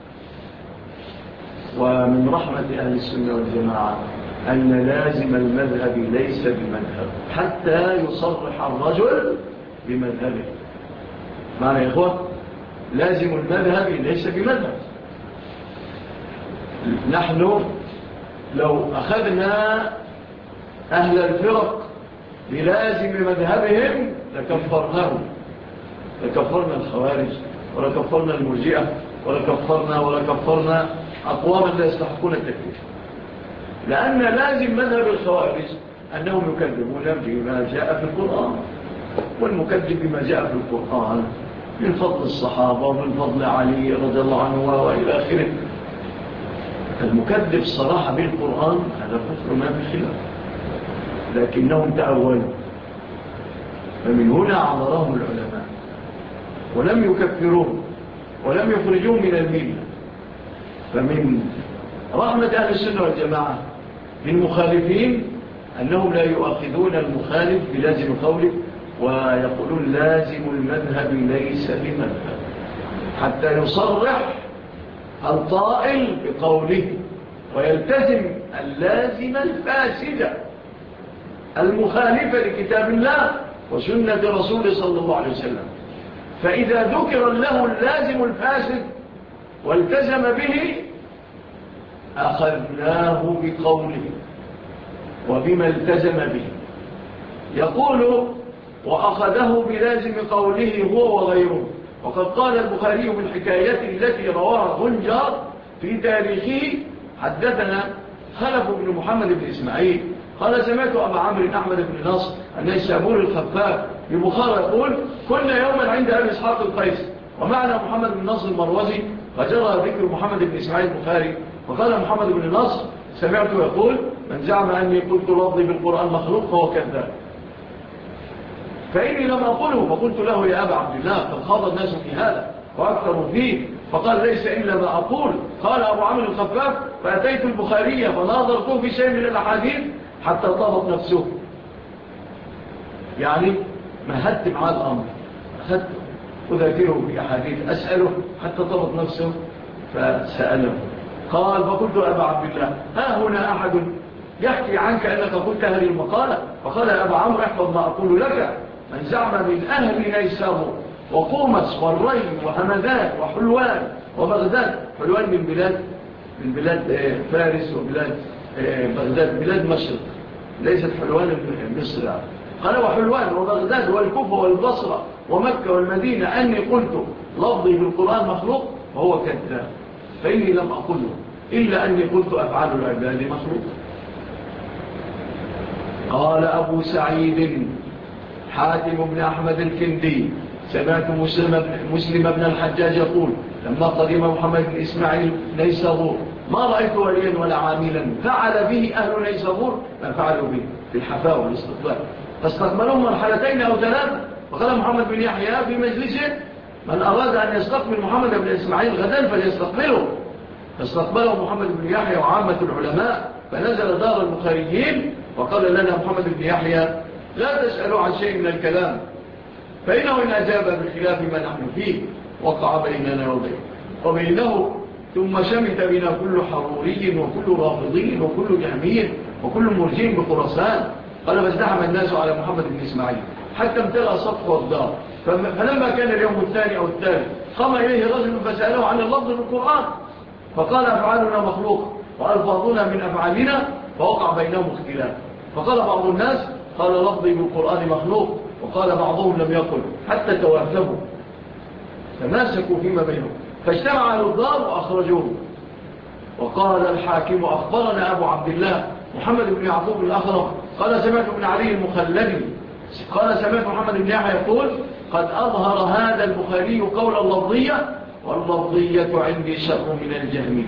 ومن رحمة أهل السنة والجماعة أن لازم المذهب ليس بمذهب حتى يصرح الرجل بمذهبه. معنى يا إخوة لازم المذهب ليس بمذهب. نحن لو أخذنا أهل الفرق بلازم مذهبهم لكفرناهم، لكفرنا الخوارج ولكفرنا المرجئة ولكفرنا أقواما لا يستحقون التكفير. لأن لازم مذهب الخوارج أنهم يكذبون بما جاء في القرآن، والمكذب بما جاء في القرآن من فضل الصحابة ومن فضل علي رضي الله عنه وإلى آخره. المكذب صراحة بالقرآن هذا كفر ما في خلاف، لكنهم تأولوا، فمن هنا عذرهم العلماء ولم يكفروهم ولم يخرجوهم من الملة. فمن رحمة أهل السنة والجماعة بالمخالفين أنهم لا يؤخذون المخالف بلازم قوله ويقولون لازم المذهب ليس بمذهب، حتى يصرح القائل بقوله ويلتزم اللازم الفاسد المخالفة لكتاب الله وسنة رسول صلى الله عليه وسلم. فإذا ذكر له اللازم الفاسد والتزم به أخذناه بقوله وبما التزم به. يقول وأخذه بلازم قوله هو وغيره. وقد قال البخاري من حكايته التي رواها غنجر في تاريخه حدثنا خلف بن محمد بن إسماعيل قال سمعت أبا عمرو أحمد بن نصر النيسابوري الخفاف ببخارى يقول كنا يوما عند أبي إسحاق القيس ومعنا محمد بن نصر المروزي، فجرى ذكر محمد بن إسماعيل البخاري، فقال محمد بن نصر سمعته يقول من زعم أني قلت لفظي بالقرآن مخلوق فهو كذاب، فإني لم أقوله. فقلت له يا أبا عبد الله قد خاض الناس في هذا وأكثروا فيه، فقال ليس إلا ما أقول. قال أبو عمرو الخفاف فأتيت البخارية فناظرته في شيء من الأحاديث حتى طابت نفسه، يعني ما هدت مع الأمر، أخذت أذاكره بأحاديث أسأله حتى طابت نفسه فسأله. قال فقلت أبا عبد الله ها هنا أحد يحكي عنك أنك قلت هذه المقالة؟ فقال أبا عمرو احفظ ما أقول لك، من زعم من أهل نيسابور وقومس والري وهمدان وحلوان وبغداد، حلوان من بلاد فارس وبلاد بغداد بلاد مشرق، ليست حلوان مصر. قال وحلوان وبغداد والكوفة والبصرة ومكة والمدينة أني قلت لفظي بالقرآن مخلوق وهو كذاب، فإني لم أقوله إلا أني قلت أفعال العباد مخلوق. قال أبو سعيد حاتم بن أحمد الكندي سمعت مسلم بن الحجاج يقول لما قدم محمد بن إسماعيل نيسابور ما رأيت وليا ولا عاملا فعل به أهل نيسابور ما فعلوا به في الحفاء والاستقبال، فاستقبلوا مرحلتين أو ثلاث. وقال محمد بن يحيى في مجلسه من أراد أن يستقبل محمد بن إسماعيل غدا فليستقبله، فاستقبله محمد بن يحيى وعامة العلماء، فنزل دار البخاريين وقال لنا محمد بن يحيى لا تسألوا عن شيء من الكلام فإنه إن أجاب بخلاف ما نحن فيه وقع بيننا وبينه، ثم شمت بنا كل حروري وكل رافضي وكل جهمي وكل مرجين بخراسان. قال فازدحم الناس على محمد بن إسماعيل حتى امتلأ سطح الدار. فلما كان اليوم الثاني أو الثالث قام إليه رجل فسأله عن اللفظ بالقرآن فقال أفعالنا مخلوق وألفاظنا من أفعالنا، فوقع بينهم اختلاف. فقال بعض الناس قال لفظي بالقرآن مخلوق، وقال بعضهم لم يقل، حتى توافقوا تماسكوا فيما بينهم فاجتمع أهل الدار وأخرجوه. وقال الحاكم أخبرنا أبو عبد الله محمد بن يعقوب الأخرم قال سمعت بن علي المخلبي قال سمعت محمد بن يحيى يقول قد أظهر هذا البخاري قول اللفظية، واللفظية عندي شر من الجهمية.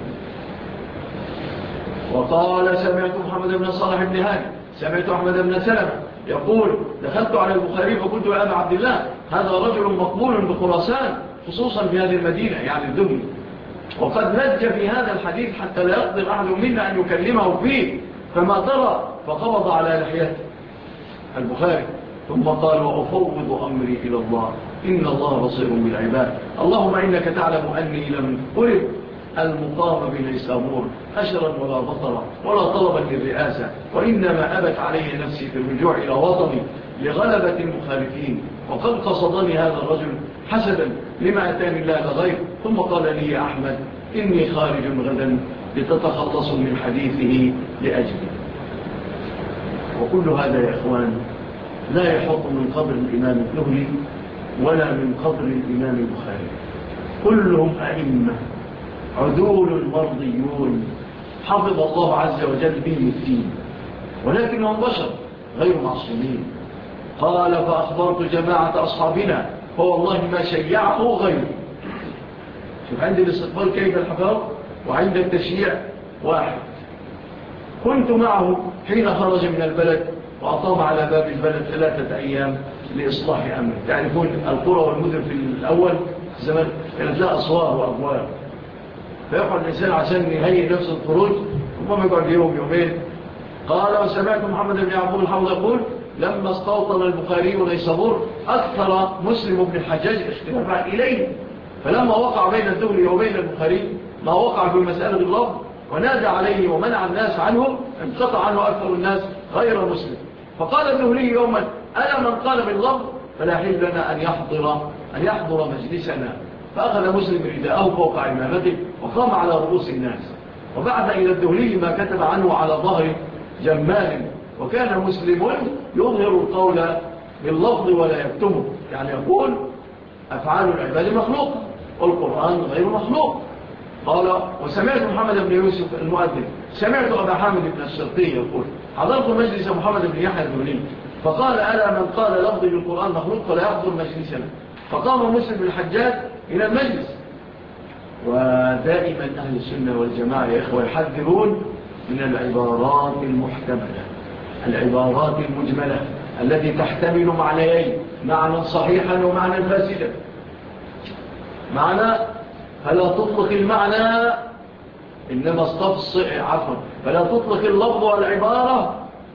وقال سمعت محمد بن صالح بن هاني سمعت أحمد بن سلمة يقول دخلت على البخاري فقلت يا أبا عبد الله هذا رجل مقبول بخراسان خصوصا في هذه المدينة يعني الدنيا، وقد لج في هذا الحديث حتى لا يقدر أحد منا أن يكلمه فيه، فما ترى؟ فقبض على لحيته البخاري ثم قال وأفوض أمري إلى الله إن الله بصير بالعباد. اللهم إنك تعلم أني لم أرد المقام بنيسابور أشرا ولا بطرا ولا طلبا للرئاسة، وإنما أبت علي نفسي في الرجوع إلى وطني لغلبة المخالفين، وقد قصدني هذا الرجل حسدا لما أتاني الله لغير. ثم قال لي يا أحمد إني خارج غدا لتتخلصوا من حديثه لأجلي. وكل هذا يا إخوان لا يحط من قبر الإمام الذهلي ولا من قبر الإمام البخاري، كلهم أئمة عدول مرضيون حفظ الله عز وجل بهم الدين، ولكنهم بشر غير معصومين. قال فأخبرت جماعة أصحابنا فوالله ما شيعه غيره. شوف عند الاستقبال كيف الحفاظ، وعند التشييع واحد. كنت معه حين خرج من البلد وأقام على باب البلد 3 أيام لإصلاح أمره. تعرفون القرى والمدن في الأول زمان كانت لها أسوار وأبواب، فيقعد الإنسان عشان يهيئ نفس الخروج ثم يقعد يومين. قال وسمعت محمد بن يعقوب الحوض يقول لما استوطن البخاري ونيسابور أكثر مسلم بن الحجاج اختلافا إليه، فلما وقع بين الذهلي وبين البخاري ما وقع في مسألة اللفظ ونادى عليه ومنع الناس عنه انقطع عنه أكثر الناس غير مسلم. فقال الذهلي يوما أنا من قال باللفظ فلا حل لنا أن يحضر مجلسنا، فأخذ مسلم رداءه فوق عمامته وقام على رؤوس الناس وبعث إلى الذهلي ما كتب عنه على ظهر جمال. وكان مسلم يظهر القول باللفظ ولا يكتمه، يعني يقول أفعال العباد مخلوق والقرآن غير مخلوق. قال وسمعت محمد بن يوسف المؤذن سمعت أبا حامد بن الشرقي يقول حضرت مجلس محمد بن يحيى الذهلي فقال ألا من قال لفظي بالقرآن مخلوق فلا يحضر مجلسنا. فقام مسلم بن الحجاج إلى المجلس. ودائما أهل السنة والجماعة يا إخوة يحذرون من العبارات المحتملة، العبارات المجملة التي تحتمل معنيين، معنى صحيحا ومعنى فاسدا. معنى فلا تطلق المعنى إنما فلا تطلق اللفظ والعبارة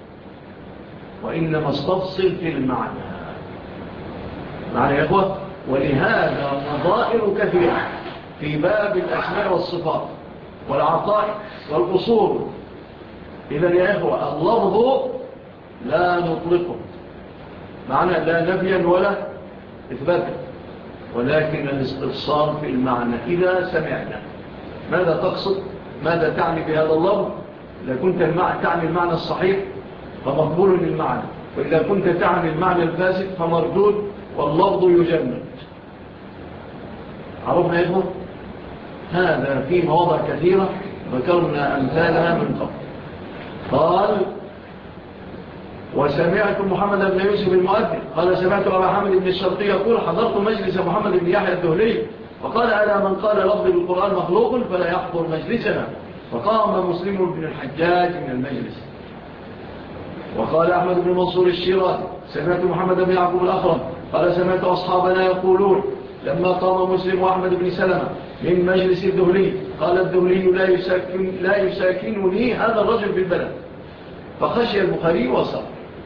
وإنما استفصل في المعنى. معنى يا إخوة، ولهذا نظائر كثيرة في باب الأسماء والصفات والعقائد والأصول. إذن يا إخوة اللفظ لا نطلقه معنى لا نفيا ولا إثباتا، ولكن الاستفصال في المعنى. إذا سمعنا ماذا تقصد، ماذا تعني بهذا اللفظ؟ إذا كنت تعني المعنى الصحيح فمقبول المعنى، وإذا كنت تعني المعنى الفاسد فمردود واللفظ يجمد. عرفنا يا إخوة؟ هذا في مواضع كثيرة ذكرنا أمثالها من قبل. قال وسمعت محمد بن يوسف المؤذن قال سمعت أبا حامد بن الشرقي يقول حضرت مجلس محمد بن يحيى الذهلي فقال ألا من قال لفظ بالقرآن مخلوق فلا يحضر مجلسنا. فقام مسلم بن الحجاج من المجلس. وقال أحمد بن منصور الشيرازي سمعت محمد بن يعقوب الأخرم قال سمعت أصحابنا يقولون لما قام مسلم وأحمد بن سلمة من مجلس الذهلي قال الذهلي لا يساكنني هذا الرجل في البلد، فخشي البخاري وصل.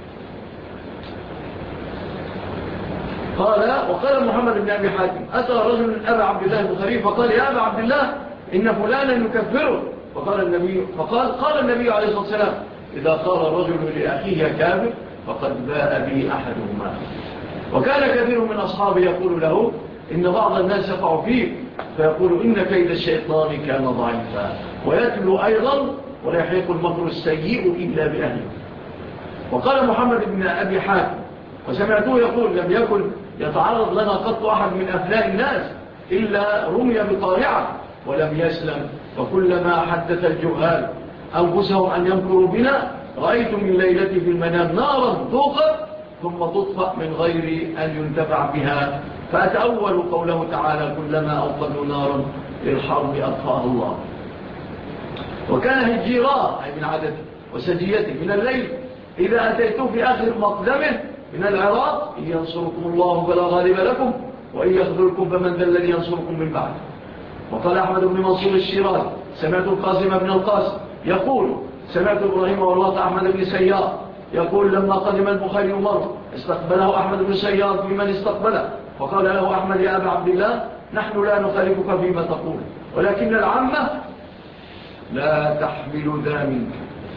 وقال محمد بن أبي حاتم أتى رجل أبا عبد الله البخاري فقال يا أبا عبد الله إن فلانا يكفره. قال النبي عليه الصلاة والسلام إذا قال الرجل لأخيه كافر فقد باء به أحدهما. وكان كثير من أصحابه يقول له إن بعض الناس يقع فيك فيقول إن كيد الشيطان كان ضعيفا، ويتلو أيضا ولا يحيق المكر السيء إلا بأهله. وقال محمد بن أبي حاتم وسمعته يقول لم يكن يتعرض لنا قط أحد من أبناء الناس إلا رمي بطارعة ولم يسلم، وكلما حدث الجهال أنفسهم أن يمكروا بنا رأيت من ليلتي في المنام نارا توقف ثم تطفأ من غير أن ينتفع بها، فأتأول قوله تعالى كلما أوقدوا نارا للحرب أطفأها الله. وكان هجيراه أي من عدده وسجيته من الليل إذا أتيتوا في آخر مقدمه من العراق إن ينصركم الله فلا غالب لكم وإن يخذلكم فمن ذا الذي ينصركم من بعد. وقال أحمد بن منصور الشيرازي سمعت القاسم بن القاسم يقول سمعت إبراهيم والله أحمد بن سيار يقول لما قدم البخاري مرة استقبله أحمد بن سيار في من استقبله فقال له أحمد يا أبا عبد الله نحن لا نخالفك فيما تقول ولكن العامة لا تحمل ذا منك.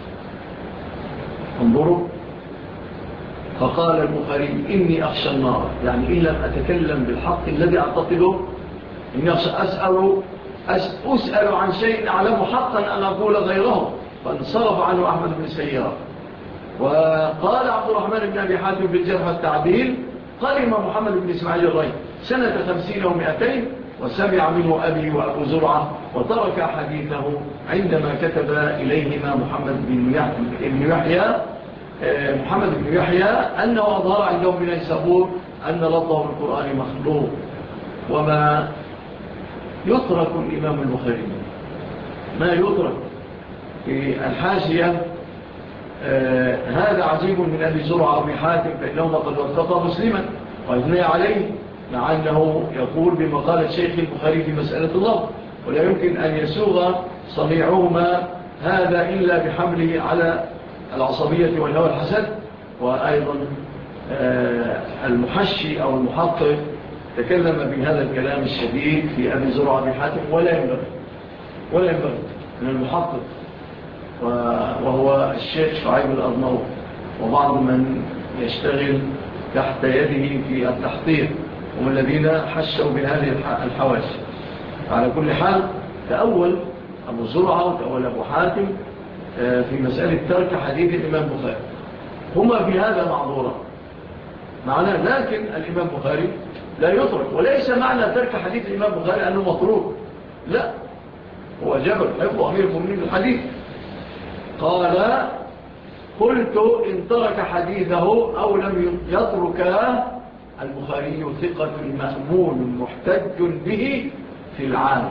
انظروا فقال البخاري إني أخشى النار، يعني إن لم أتكلم بالحق الذي أعتقده إني أسأل عن شيء أعلم حقا أن أقول غيره، فانصرف عنه أحمد بن سيار. وقال عبد الرحمن بن أبي حاتم في الجرح والتعديل قدم محمد بن إسماعيل الري سنة 50 و200 وسمع منه أبي وأبو زرعة وترك حديثه عندما كتب إليهما محمد بن يحيى أنه أظهر عندهم من نيسابور أن لفظه القرآن مخلوق. وما يترك الإمام البخاري ما يترك في الحاشية هذا عجيب من أبي زرعة وأبي حاتم فإنهما قد وثقا مسلما وأثنى عليه مع أنه يقول بما قال الشيخ البخاري في مسألة الله، ولا يمكن أن يسوغ صنيعهما هذا إلا بحمله على العصبية والهوى الحسد. وأيضا المحشي أو المحقق تكلم بهذا الكلام الشديد في أبي زرعة أبي حاتم ولا ينبغي من المحقق وهو الشيخ شعيب الأرناؤوط وبعض من يشتغل تحت يده في التحقيق هم الذين حشوا بهذه الحواشي. على كل حال تأول أبو زرعة وتأول أبو حاتم في مسألة ترك حديث الإمام بخاري هما في هذا معذورا معناه، لكن الإمام بخاري لا يترك، وليس معنى ترك حديث الإمام بخاري أنه مطروق، لا هو جبل حفظ أمير المؤمنين الحديث. قال قلت إن ترك حديثه أو لم يتركه البخاري ثقة مأمون محتج به في العالم.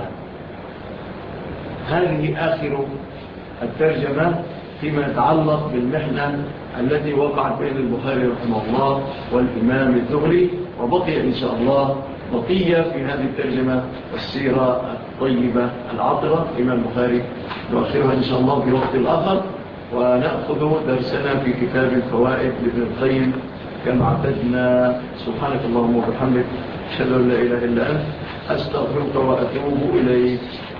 هذه آخر الترجمة فيما يتعلق بالمحنة التي وقعت بين البخاري رحمه الله والإمام الزهري، وبقي إن شاء الله بقية في هذه الترجمة والسيرة الطيبة العطرة الإمام البخاري نؤخرها إن شاء الله في وقت الآخر، ونأخذ درسنا في كتاب الفوائد لابن القيم كما اعتدنا. سبحانك اللهم وبحمدك أشهد أن لا إله إلا أنت أستغفرك وأتوب إليك.